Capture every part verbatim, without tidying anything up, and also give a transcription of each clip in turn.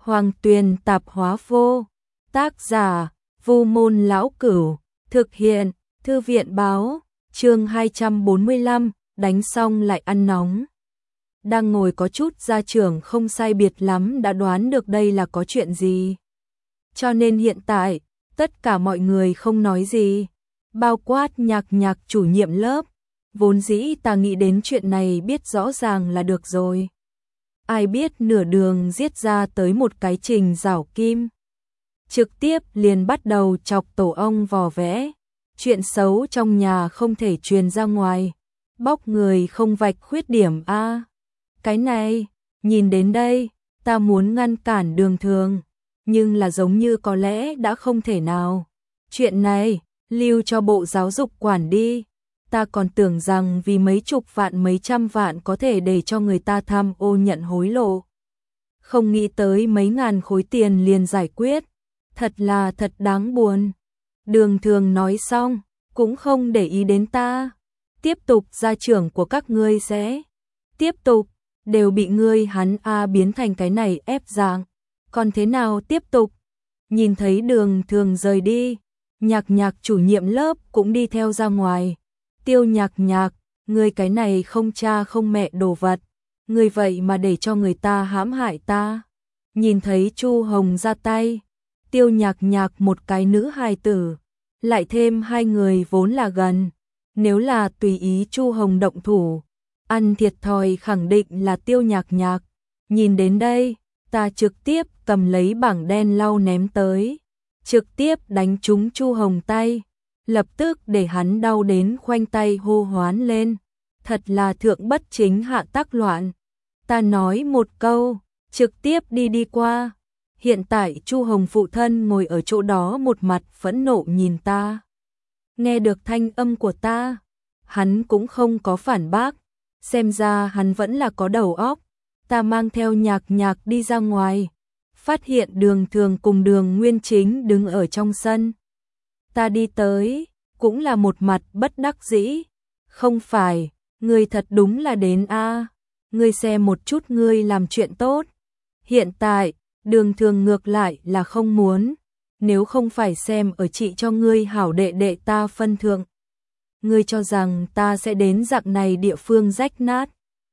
Hoàng Tuyền Tạp Hóa Vô. Tác giả: Vu Môn Lão Cửu. Thực hiện: Thư viện Báo. Chương hai trăm bốn mươi lăm, đánh xong lại ăn nóng. Đang ngồi có chút gia trưởng không sai biệt lắm đã đoán được đây là có chuyện gì. Cho nên hiện tại, tất cả mọi người không nói gì. Bao quát Nhạc Nhạc chủ nhiệm lớp. Vốn dĩ ta nghĩ đến chuyện này biết rõ ràng là được rồi. Ai biết nửa đường giết ra tới một cái Trình Giảo Kim. Trực tiếp liền bắt đầu chọc tổ ong vò vẽ. Chuyện xấu trong nhà không thể truyền ra ngoài. Bóc người không vạch khuyết điểm a. À, cái này, nhìn đến đây, ta muốn ngăn cản Đường Thường, nhưng là giống như có lẽ đã không thể nào. Chuyện này, lưu cho Bộ Giáo dục quản đi. Ta còn tưởng rằng vì mấy chục vạn mấy trăm vạn có thể để cho người ta tham ô nhận hối lộ. Không nghĩ tới mấy ngàn khối tiền liền giải quyết. Thật là thật đáng buồn. Đường Thường nói xong, cũng không để ý đến ta. Tiếp tục gia trưởng của các ngươi sẽ. Tiếp tục, đều bị ngươi hắn A biến thành cái này ép dạng. Còn thế nào tiếp tục? Nhìn thấy Đường Thường rời đi, Nhạc Nhạc chủ nhiệm lớp cũng đi theo ra ngoài. Tiêu Nhạc Nhạc, ngươi cái này không cha không mẹ đồ vật, ngươi vậy mà để cho người ta hãm hại ta. Nhìn thấy Chu Hồng ra tay, Tiêu Nhạc Nhạc một cái nữ hài tử, lại thêm hai người vốn là gần, nếu là tùy ý Chu Hồng động thủ, ăn thiệt thòi khẳng định là Tiêu Nhạc Nhạc. Nhìn đến đây, ta trực tiếp cầm lấy bảng đen lau ném tới, trực tiếp đánh trúng Chu Hồng tay. Lập tức để hắn đau đến khoanh tay hô hoán lên. Thật là thượng bất chính hạ tác loạn. Ta nói một câu, trực tiếp đi đi qua. Hiện tại Chu Hồng phụ thân ngồi ở chỗ đó một mặt phẫn nộ nhìn ta. Nghe được thanh âm của ta, hắn cũng không có phản bác. Xem ra hắn vẫn là có đầu óc. Ta mang theo Nhạc Nhạc đi ra ngoài. Phát hiện Đường Thường cùng Đường Nguyên Chính đứng ở trong sân. Ta đi tới, cũng là một mặt bất đắc dĩ. Không phải, ngươi thật đúng là đến a. À. Ngươi xem một chút ngươi làm chuyện tốt. Hiện tại, Đường Thường ngược lại là không muốn. Nếu không phải xem ở chị cho ngươi hảo đệ đệ ta phân thượng. Ngươi cho rằng ta sẽ đến dạng này địa phương rách nát.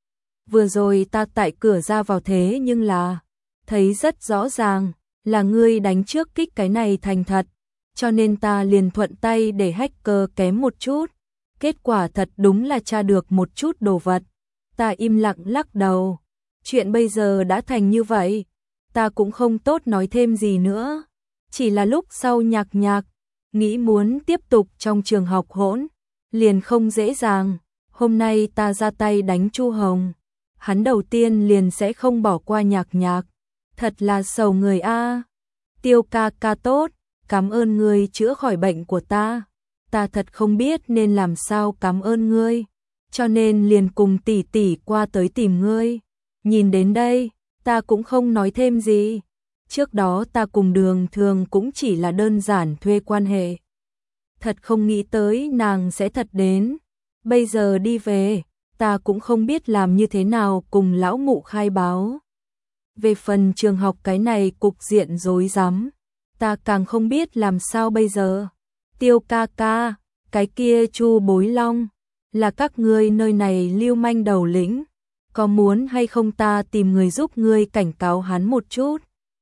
Vừa rồi ta tại cửa ra vào thế nhưng là, thấy rất rõ ràng, là ngươi đánh trước kích cái này thành thật. Cho nên ta liền thuận tay để hacker kém một chút. Kết quả thật đúng là tra được một chút đồ vật. Ta im lặng lắc đầu. Chuyện bây giờ đã thành như vậy. Ta cũng không tốt nói thêm gì nữa. Chỉ là lúc sau Nhạc Nhạc nghĩ muốn tiếp tục trong trường học hỗn, liền không dễ dàng. Hôm nay ta ra tay đánh Chu Hồng, hắn đầu tiên liền sẽ không bỏ qua Nhạc Nhạc. Thật là sầu người a. Tiêu ca ca tốt. Cảm ơn ngươi chữa khỏi bệnh của ta. Ta thật không biết nên làm sao cảm ơn ngươi. Cho nên liền cùng tỷ tỷ qua tới tìm ngươi. Nhìn đến đây, ta cũng không nói thêm gì. Trước đó ta cùng Đường Thường cũng chỉ là đơn giản thuê quan hệ. Thật không nghĩ tới nàng sẽ thật đến. Bây giờ đi về, ta cũng không biết làm như thế nào cùng lão mụ khai báo. Về phần trường học cái này cục diện rối rắm, ta càng không biết làm sao bây giờ. Tiêu ca ca, cái kia Chu Bối Long, là các ngươi nơi này lưu manh đầu lĩnh. Có muốn hay không ta tìm người giúp ngươi cảnh cáo hắn một chút?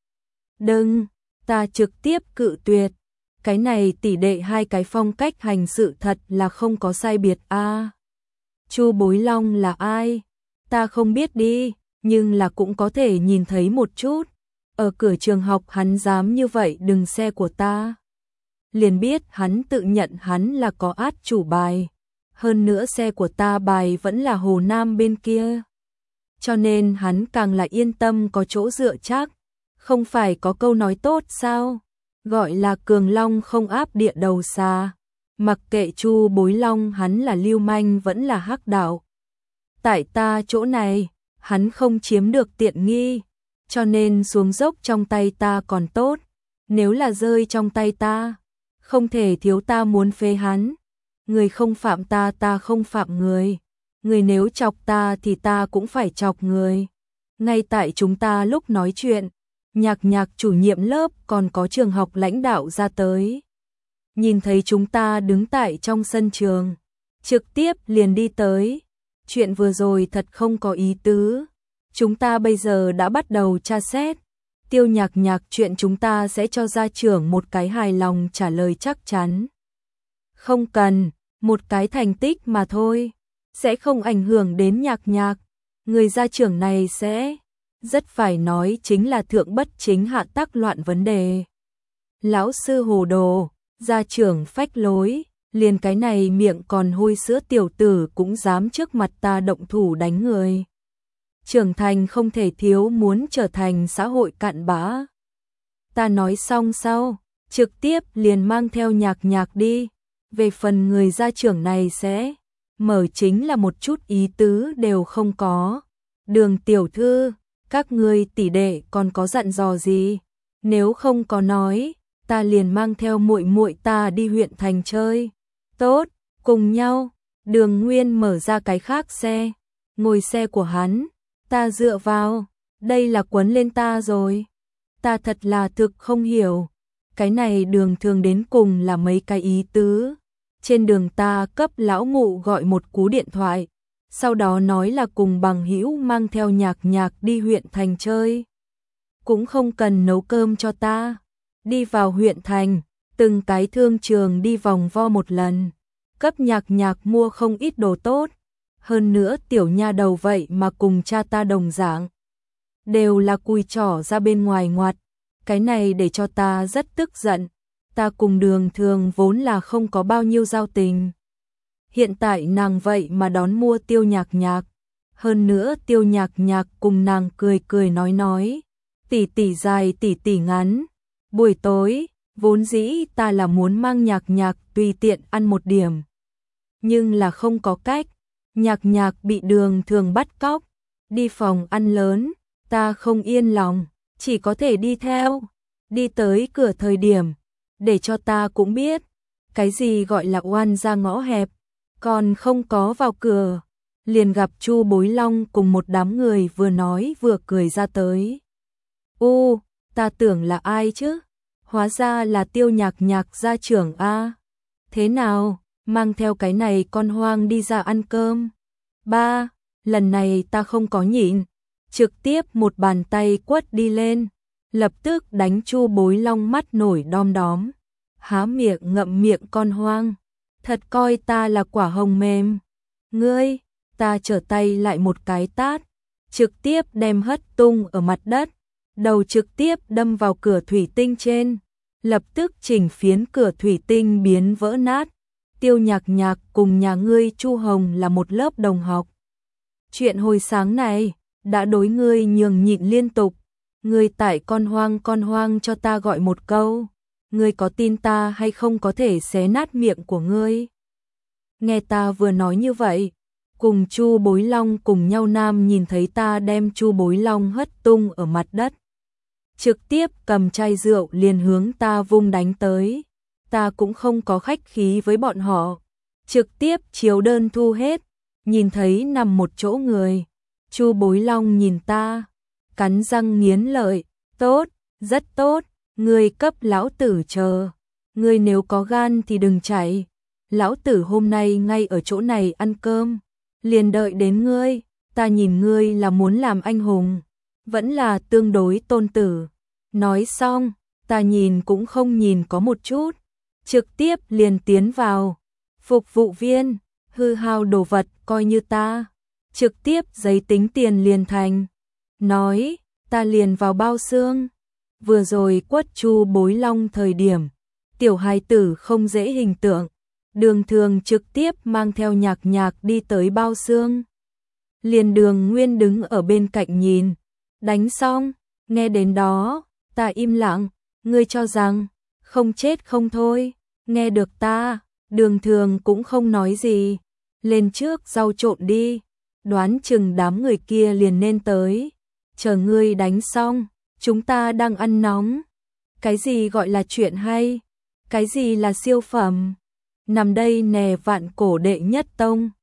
Đừng, ta trực tiếp cự tuyệt. Cái này tỷ đệ hai cái phong cách hành sự thật là không có sai biệt a. À, Chu Bối Long là ai? Ta không biết đi, nhưng là cũng có thể nhìn thấy một chút. Ở cửa trường học hắn dám như vậy đừng xe của ta. Liền biết hắn tự nhận hắn là có át chủ bài. Hơn nữa xe của ta bài vẫn là Hồ Nam bên kia. Cho nên hắn càng là yên tâm có chỗ dựa chắc. Không phải có câu nói tốt sao? Gọi là cường long không áp địa đầu xa. Mặc kệ Chu Bối Long hắn là lưu manh vẫn là hắc đạo. Tại ta chỗ này, hắn không chiếm được tiện nghi. Cho nên xuống dốc trong tay ta còn tốt. Nếu là rơi trong tay ta, không thể thiếu ta muốn phê hắn. Người không phạm ta ta không phạm người. Người nếu chọc ta thì ta cũng phải chọc người. Ngay tại chúng ta lúc nói chuyện, Nhạc Nhạc chủ nhiệm lớp còn có trường học lãnh đạo ra tới. Nhìn thấy chúng ta đứng tại trong sân trường, trực tiếp liền đi tới. Chuyện vừa rồi thật không có ý tứ. Chúng ta bây giờ đã bắt đầu tra xét. Tiêu Nhạc Nhạc, chuyện chúng ta sẽ cho gia trưởng một cái hài lòng trả lời chắc chắn. Không cần, một cái thành tích mà thôi, sẽ không ảnh hưởng đến Nhạc Nhạc. Người gia trưởng này sẽ rất phải nói chính là thượng bất chính hạ tắc loạn vấn đề. Lão sư hồ đồ, gia trưởng phách lối, liền cái này miệng còn hôi sữa tiểu tử cũng dám trước mặt ta động thủ đánh người. Trưởng thành không thể thiếu muốn trở thành xã hội cặn bã. Ta nói xong sau, trực tiếp liền mang theo Nhạc Nhạc đi. Về phần người gia trưởng này sẽ mở chính là một chút ý tứ đều không có. Đường tiểu thư, các ngươi tỷ đệ còn có dặn dò gì? Nếu không có nói, ta liền mang theo muội muội ta đi huyện thành chơi. Tốt, cùng nhau. Đường Nguyên mở ra cái khác xe, ngồi xe của hắn, ta dựa vào, đây là quấn lên ta rồi. Ta thật là thực không hiểu, cái này đường thường đến cùng là mấy cái ý tứ. Trên đường ta cấp lão mụ gọi một cú điện thoại, sau đó nói là cùng bằng hữu mang theo Nhạc Nhạc đi huyện thành chơi. Cũng không cần nấu cơm cho ta. Đi vào huyện thành, từng cái thương trường đi vòng vo một lần, cấp Nhạc Nhạc mua không ít đồ tốt. Hơn nữa tiểu nha đầu vậy mà cùng cha ta đồng dạng, đều là cùi trỏ ra bên ngoài ngoặt. Cái này để cho ta rất tức giận. Ta cùng đường thường vốn là không có bao nhiêu giao tình. Hiện tại nàng vậy mà đón mua Tiêu Nhạc Nhạc. Hơn nữa Tiêu Nhạc Nhạc cùng nàng cười cười nói nói. Tỷ tỷ dài tỷ tỷ ngắn. Buổi tối, vốn dĩ ta là muốn mang Nhạc Nhạc tùy tiện ăn một điểm. Nhưng là không có cách. Nhạc Nhạc bị đường thường bắt cóc. Đi phòng ăn lớn, ta không yên lòng. Chỉ có thể đi theo. Đi tới cửa thời điểm, để cho ta cũng biết, cái gì gọi là oan ra ngõ hẹp, còn không có vào cửa, liền gặp Chu Bối Long cùng một đám người vừa nói vừa cười ra tới. U, ta tưởng là ai chứ? Hóa ra là Tiêu Nhạc Nhạc gia trưởng a. Thế nào, mang theo cái này con hoang đi ra ăn cơm? Ba, lần này ta không có nhịn, trực tiếp một bàn tay quất đi lên. Lập tức đánh Chu Bối Long mắt nổi đom đóm, há miệng ngậm miệng con hoang, thật coi ta là quả hồng mềm. Ngươi, ta trở tay lại một cái tát, trực tiếp đem hất tung ở mặt đất, đầu trực tiếp đâm vào cửa thủy tinh trên, lập tức chỉnh phiến cửa thủy tinh biến vỡ nát. Tiêu Nhạc Nhạc cùng nhà ngươi Chu Hồng là một lớp đồng học. Chuyện hồi sáng này, đã đối ngươi nhường nhịn liên tục. Ngươi tại con hoang con hoang cho ta gọi một câu, ngươi có tin ta hay không có thể xé nát miệng của ngươi. Nghe ta vừa nói như vậy, cùng Chu Bối Long cùng nhau nam nhìn thấy ta đem Chu Bối Long hất tung ở mặt đất. Trực tiếp cầm chai rượu liền hướng ta vung đánh tới. Ta cũng không có khách khí với bọn họ, trực tiếp chiếu đơn thu hết, nhìn thấy nằm một chỗ người. Chu Bối Long nhìn ta, cắn răng nghiến lợi, tốt, rất tốt, ngươi cấp lão tử chờ, ngươi nếu có gan thì đừng chạy, lão tử hôm nay ngay ở chỗ này ăn cơm, liền đợi đến ngươi, ta nhìn ngươi là muốn làm anh hùng, vẫn là tương đối tôn tử. Nói xong, ta nhìn cũng không nhìn có một chút, trực tiếp liền tiến vào. Phục vụ viên, hư hao đồ vật coi như ta, trực tiếp giấy tính tiền liền thành. Nói, ta liền vào bao xương. Vừa rồi quất Chu Bối Long thời điểm, tiểu hài tử không dễ hình tượng. Đường thường trực tiếp mang theo Nhạc Nhạc đi tới bao xương. Liền Đường Nguyên đứng ở bên cạnh nhìn. Đánh xong, nghe đến đó, ta im lặng. Ngươi cho rằng, không chết không thôi. Nghe được ta, Đường thường cũng không nói gì. Lên trước rau trộn đi. Đoán chừng đám người kia liền nên tới. Chờ ngươi đánh xong, chúng ta đang ăn nóng. Cái gì gọi là chuyện hay? Cái gì là siêu phẩm? Nằm đây nè vạn cổ đệ nhất tông.